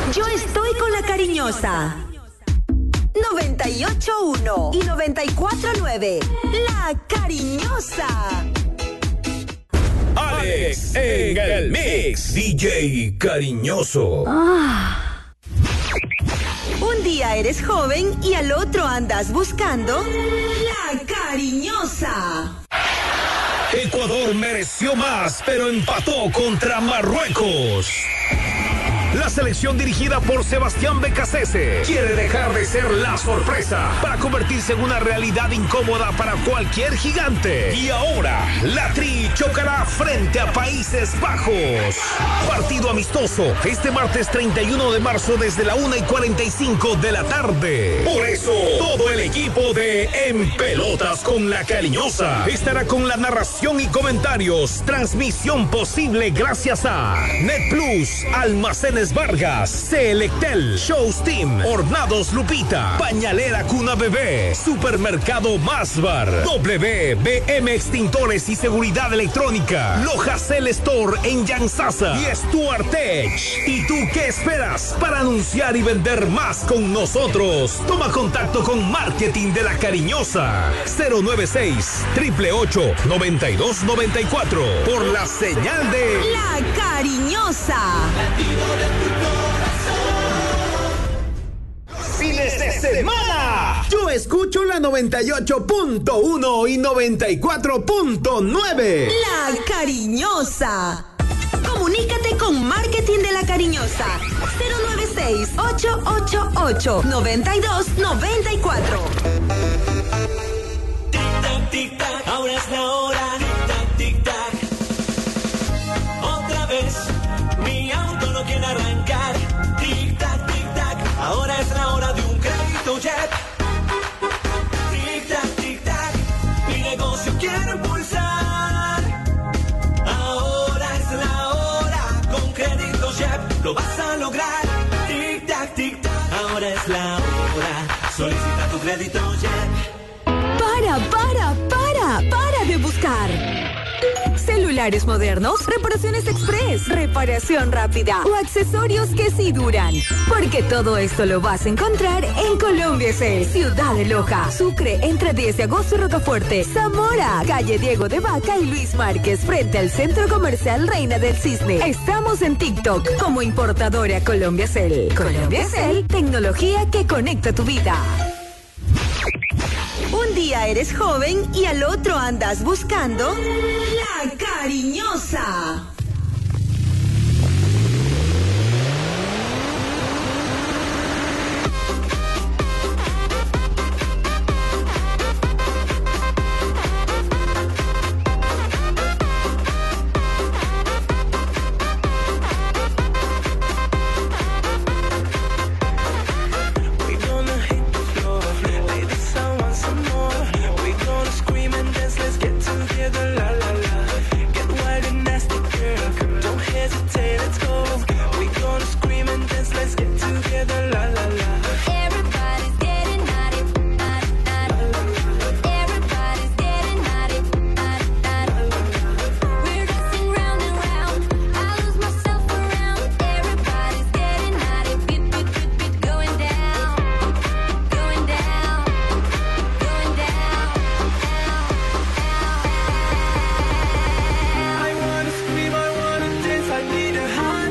Yo estoy con la cariñosa. 98.1 y 94.9. La cariñosa. Alex en el mix. DJ Cariñoso. Un día eres joven y al otro andas buscando la cariñosa. Ecuador mereció más, pero empató contra Marruecos. La selección dirigida por Sebastián Becasese quiere dejar de ser la sorpresa para convertirse en una realidad incómoda para cualquier gigante. Y ahora, la Tri chocará frente a Países Bajos. Partido amistoso este martes 31 de marzo desde la 1:45 de la tarde. Por eso, todo el equipo de En Pelotas con la Cariñosa estará con la narración y comentarios. Transmisión posible gracias a NetPlus, Almacenes Vargas, Selectel, Shows Team, Hornados Lupita, Pañalera Cuna Bebé, Supermercado Masbar, WBM Extintores y Seguridad Electrónica, Lojacel Store en Yansasa y Stuart Tech. ¿Y tú qué esperas para anunciar y vender más con nosotros? Toma contacto con Marketing de la Cariñosa 096-888-9294 por la señal de La Cariñosa. Fines de semana. Yo escucho la 98.1 y 94.9. La Cariñosa. Comunícate con Marketing de la Cariñosa. 096-888-9294. Tic-tac, tic-tac, ahora es la hora. Tic-tac, tic-tac. Otra vez, mi auto no quiere arrancar. Tic-tac, tic-tac, ahora es la hora de un crédito Jet. Tic-tac, tic-tac, mi negocio quiero impulsar. Ahora es la hora, con crédito Jet lo vas a lograr. Tic-tac, tic-tac, ahora es la hora. Solicita tu crédito Jet. Para de buscar. Celulares modernos, reparaciones express, reparación rápida o accesorios que sí duran. Porque todo esto lo vas a encontrar en Colombia Cell, Ciudad de Loja, Sucre, entre 10 de agosto y Rocafuerte, Zamora, calle Diego de Vaca y Luis Márquez, frente al Centro Comercial Reina del Cisne. Estamos en TikTok como importadora Colombia Cell. Colombia Cell, tecnología que conecta tu vida. Un día eres joven y al otro andas buscando la cariñosa. I wanna scream, I wanna dance, I need a high.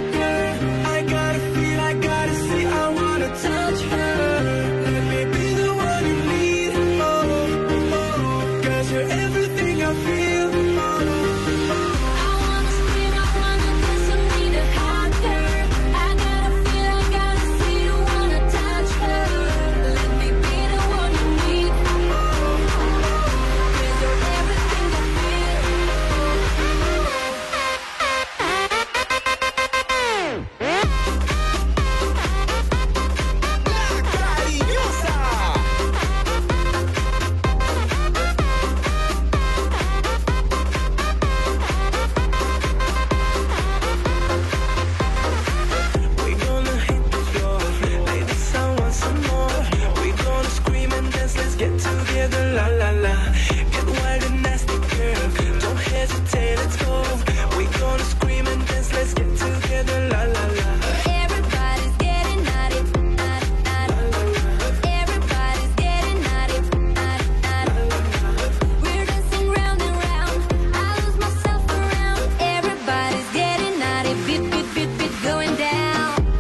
beat going down.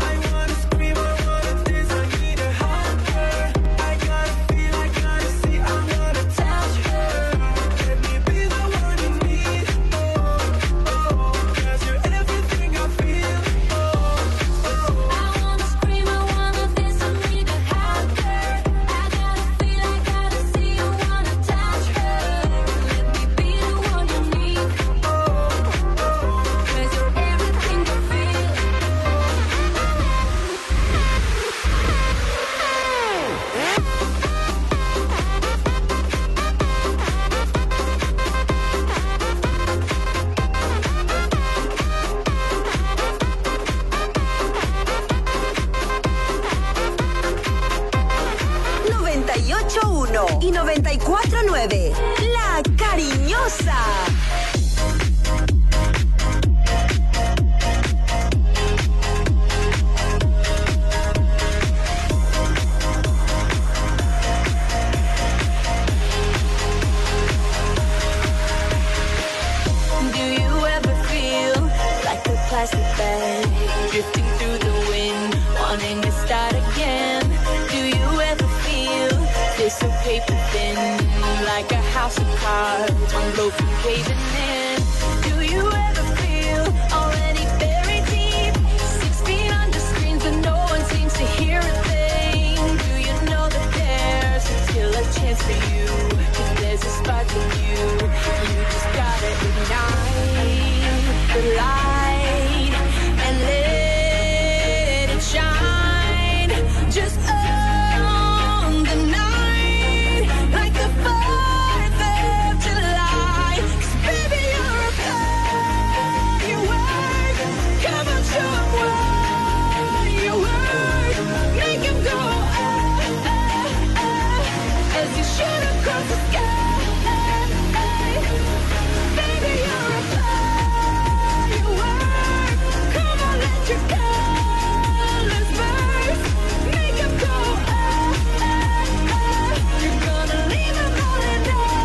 Y 94.9, La Cariñosa. Do you ever feel like a plastic bag drifting through the wind, wanting to start again? Do you ever feel this so paper thin, like a house of cards, one blow from caving in? Do you ever feel already buried deep, 6 feet under screens and no one seems to hear a thing? Do you know that there's still a chance for you? 'Cause there's a spark in you, you just gotta ignite the light and let it shine. Just on the night, like the 4th of July. 'Cause baby, you're a firework. Come on, show 'em what you worth. Make 'em go as you shoot across the sky. Baby, you're a firework. Come on, let your colors burst. Make 'em go You're gonna leave 'em all in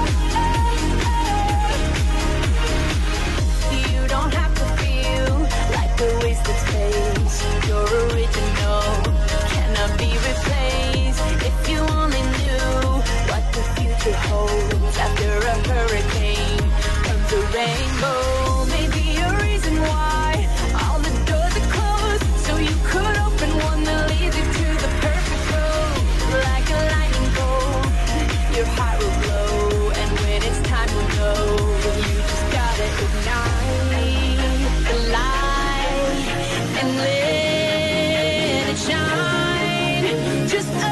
You don't have to feel like a wasted space. You're original, cannot be replaced. If you only knew what the future holds. After a hurricane comes a rainbow. Maybe a reason why all the doors are closed, so you could open one that leads you to the perfect road. Like a lightning bolt, your heart will glow, and when it's time to know, you just gotta ignite the light and let it shine. Just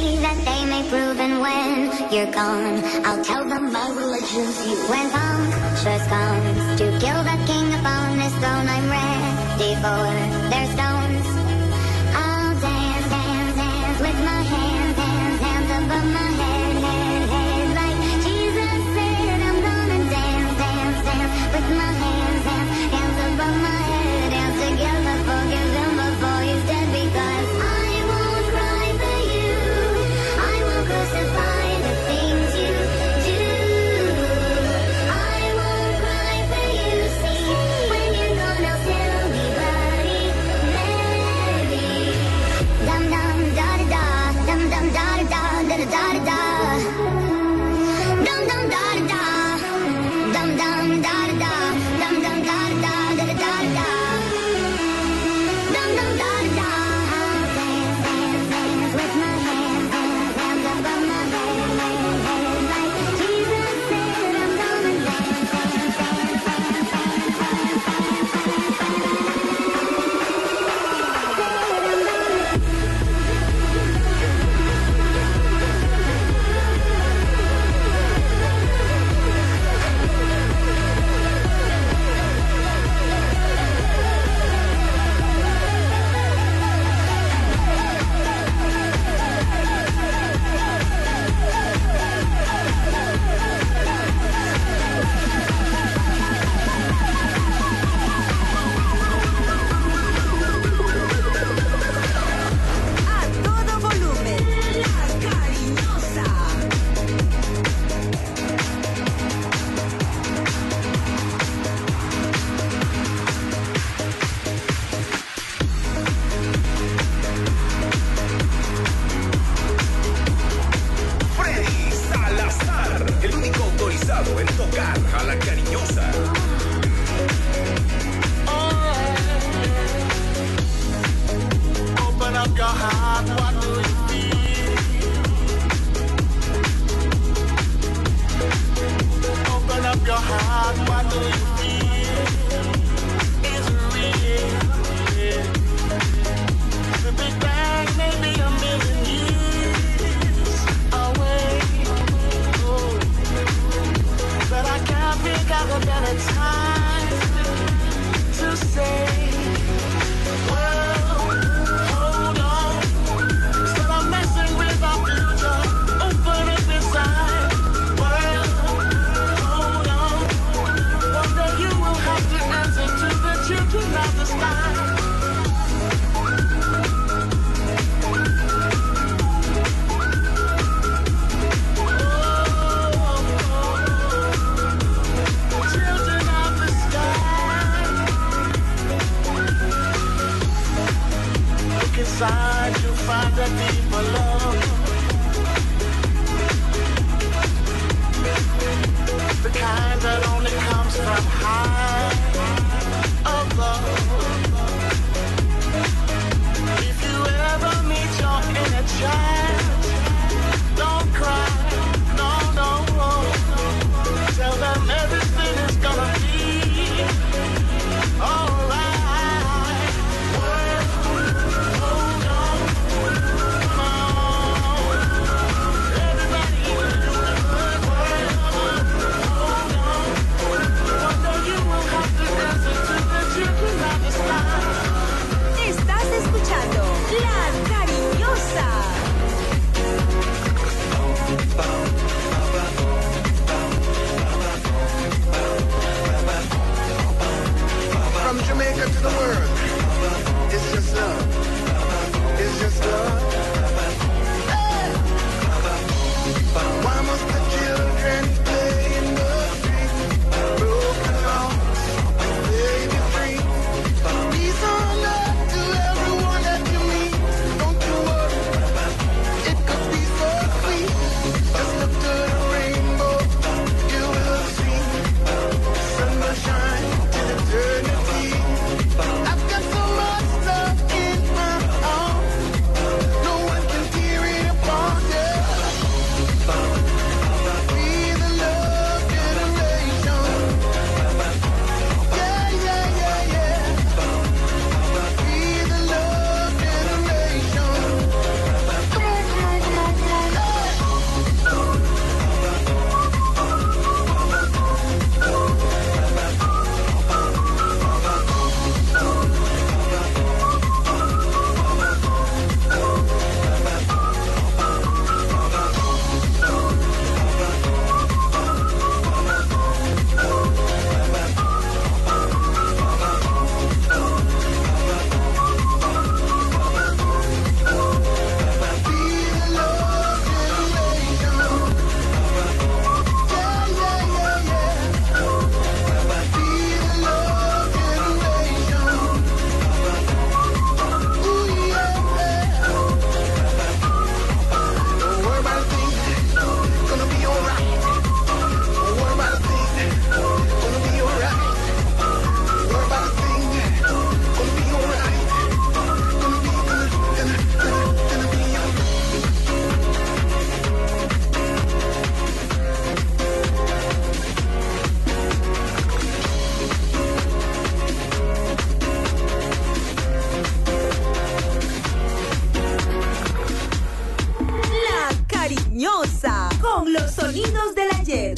me that they may prove, and when you're gone, I'll tell them my religion's you. When punctures comes to kill the king upon his throne, I'm ready for their stones. I'll dance, dance, dance with my hands, hands, hands above my head, head, head. Like Jesus said, I'm gonna dance, dance, dance with my hands, hands, hands above my head. Dance together, forgive him before he's dead, because I won't cry for you. I won't crucify the things you do. I won't cry for you. See, when you're gone, I'll still be bloody. Los sonidos del ayer.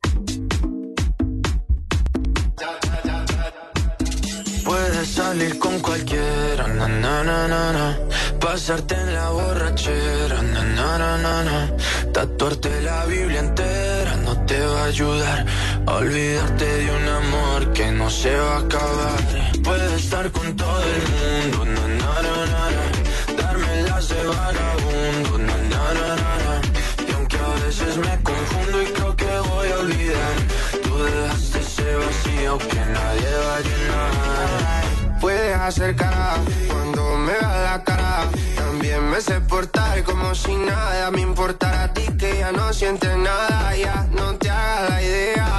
Puedes salir con cualquiera, na na na na na. Pasarte en la borrachera, na na na na na. Tatuarte la Biblia entera no te va a ayudar a olvidarte de un amor que no se va a acabar. Puedes estar con todo el mundo, na na na na na. Darme las de vagabundo, na na na na na. Y aunque a veces me confundo y creo que voy a olvidar, tú dejaste ese vacío que nadie va a llenar. Puedes hacer cara cuando me veas la cara. También me sé portar como si nada me importara a ti, que ya no sientes nada. Ya no te hagas la idea.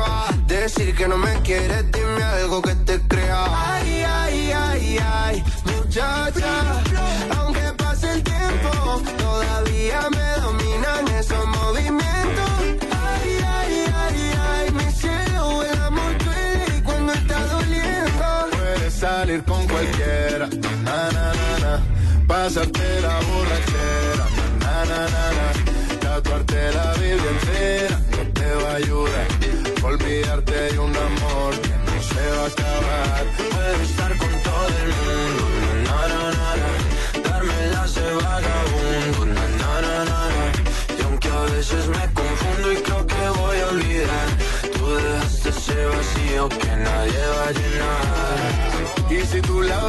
Decir que no me quieres, dime algo que te crea. Ay, ay, ay, ay, muchacha. Aunque pase el tiempo, todavía me dominan esos movimientos. Ay, ay, ay, ay, mi cielo, el amor duele cuando está doliendo. Puedes salir con cualquiera, na, na, na, na. Pasarte la borrachera, na, na, na, na. Tatuarte la Biblia entera no te va a ayudar. Olvidarte de un amor que no se va a acabar. Puedes estar con todo el mundo, na, na, na, na. Darme las de vagabundo, na, na, na, na, na. Y aunque a veces me confundo y creo que voy a olvidar, tú dejaste ese vacío que nadie va a llenar. Y si tú la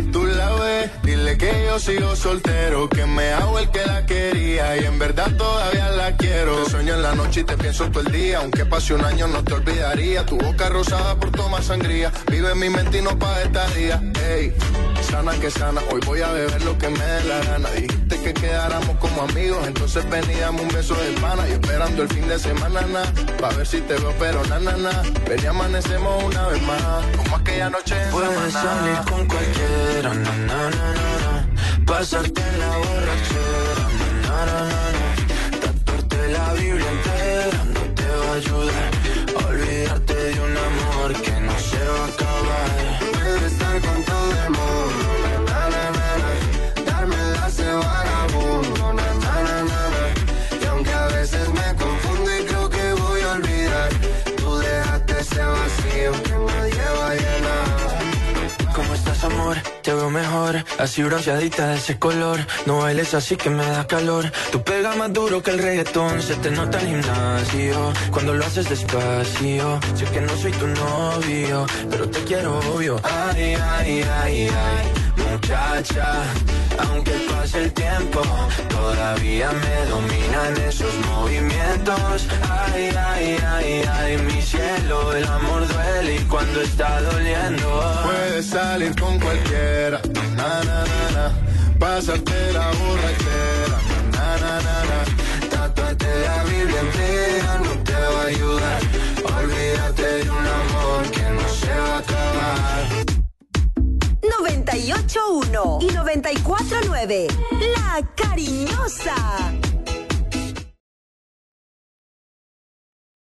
ves, dile que yo sigo soltero, que me hago el que la quería y en verdad todavía la quiero. Te sueño en la noche y te pienso todo el día, aunque pase un año no te olvidaría. Tu boca rosada por tomar sangría, vive en mi mente y no pa' esta día. Ey, sana que sana, hoy voy a beber lo que me dé la gana. Dijiste que quedáramos como amigos, entonces ven y dame un beso de pana. Y esperando el fin de semana, na, pa' ver si te veo, pero na, na, na. Ven y amanecemos una vez más, como aquella noche en Puedes salir con cualquiera, na, na, na, na, na. Pasarte en la borrachera, na, na, na, na. Tatuarte la Biblia entera no te va a ayudar a olvidarte de un amor que no se va a acabar. Puedes estar con todo el mundo, na, na, na, na. Darme las de vagabundo, na, na, na, na, na. Y aunque a veces me confundo y creo que voy a olvidar, tú dejaste ese vacío que nadie va a llenar. ¿Cómo estás, amor? Te veo mejor, así bronceadita de ese color. No bailes así que me da calor. Tú pegas más duro que el reggaetón, se te nota el gimnasio cuando lo haces despacio. Sé que no soy tu novio, pero te quiero obvio. Ay, ay, ay, ay, muchacha. Aunque pase el tiempo, todavía me dominan esos movimientos. Ay, ay, ay, ay, mi cielo, el amor duele y cuando está doliendo. Puedes salir con cualquiera, na, na, na, na. Pásate la borrachera, na, na, na, na. Tatuarte la Biblia entera no te va a ayudar. Olvídate de un amor que no se va a acabar. 98.1 y 94.9. La Cariñosa.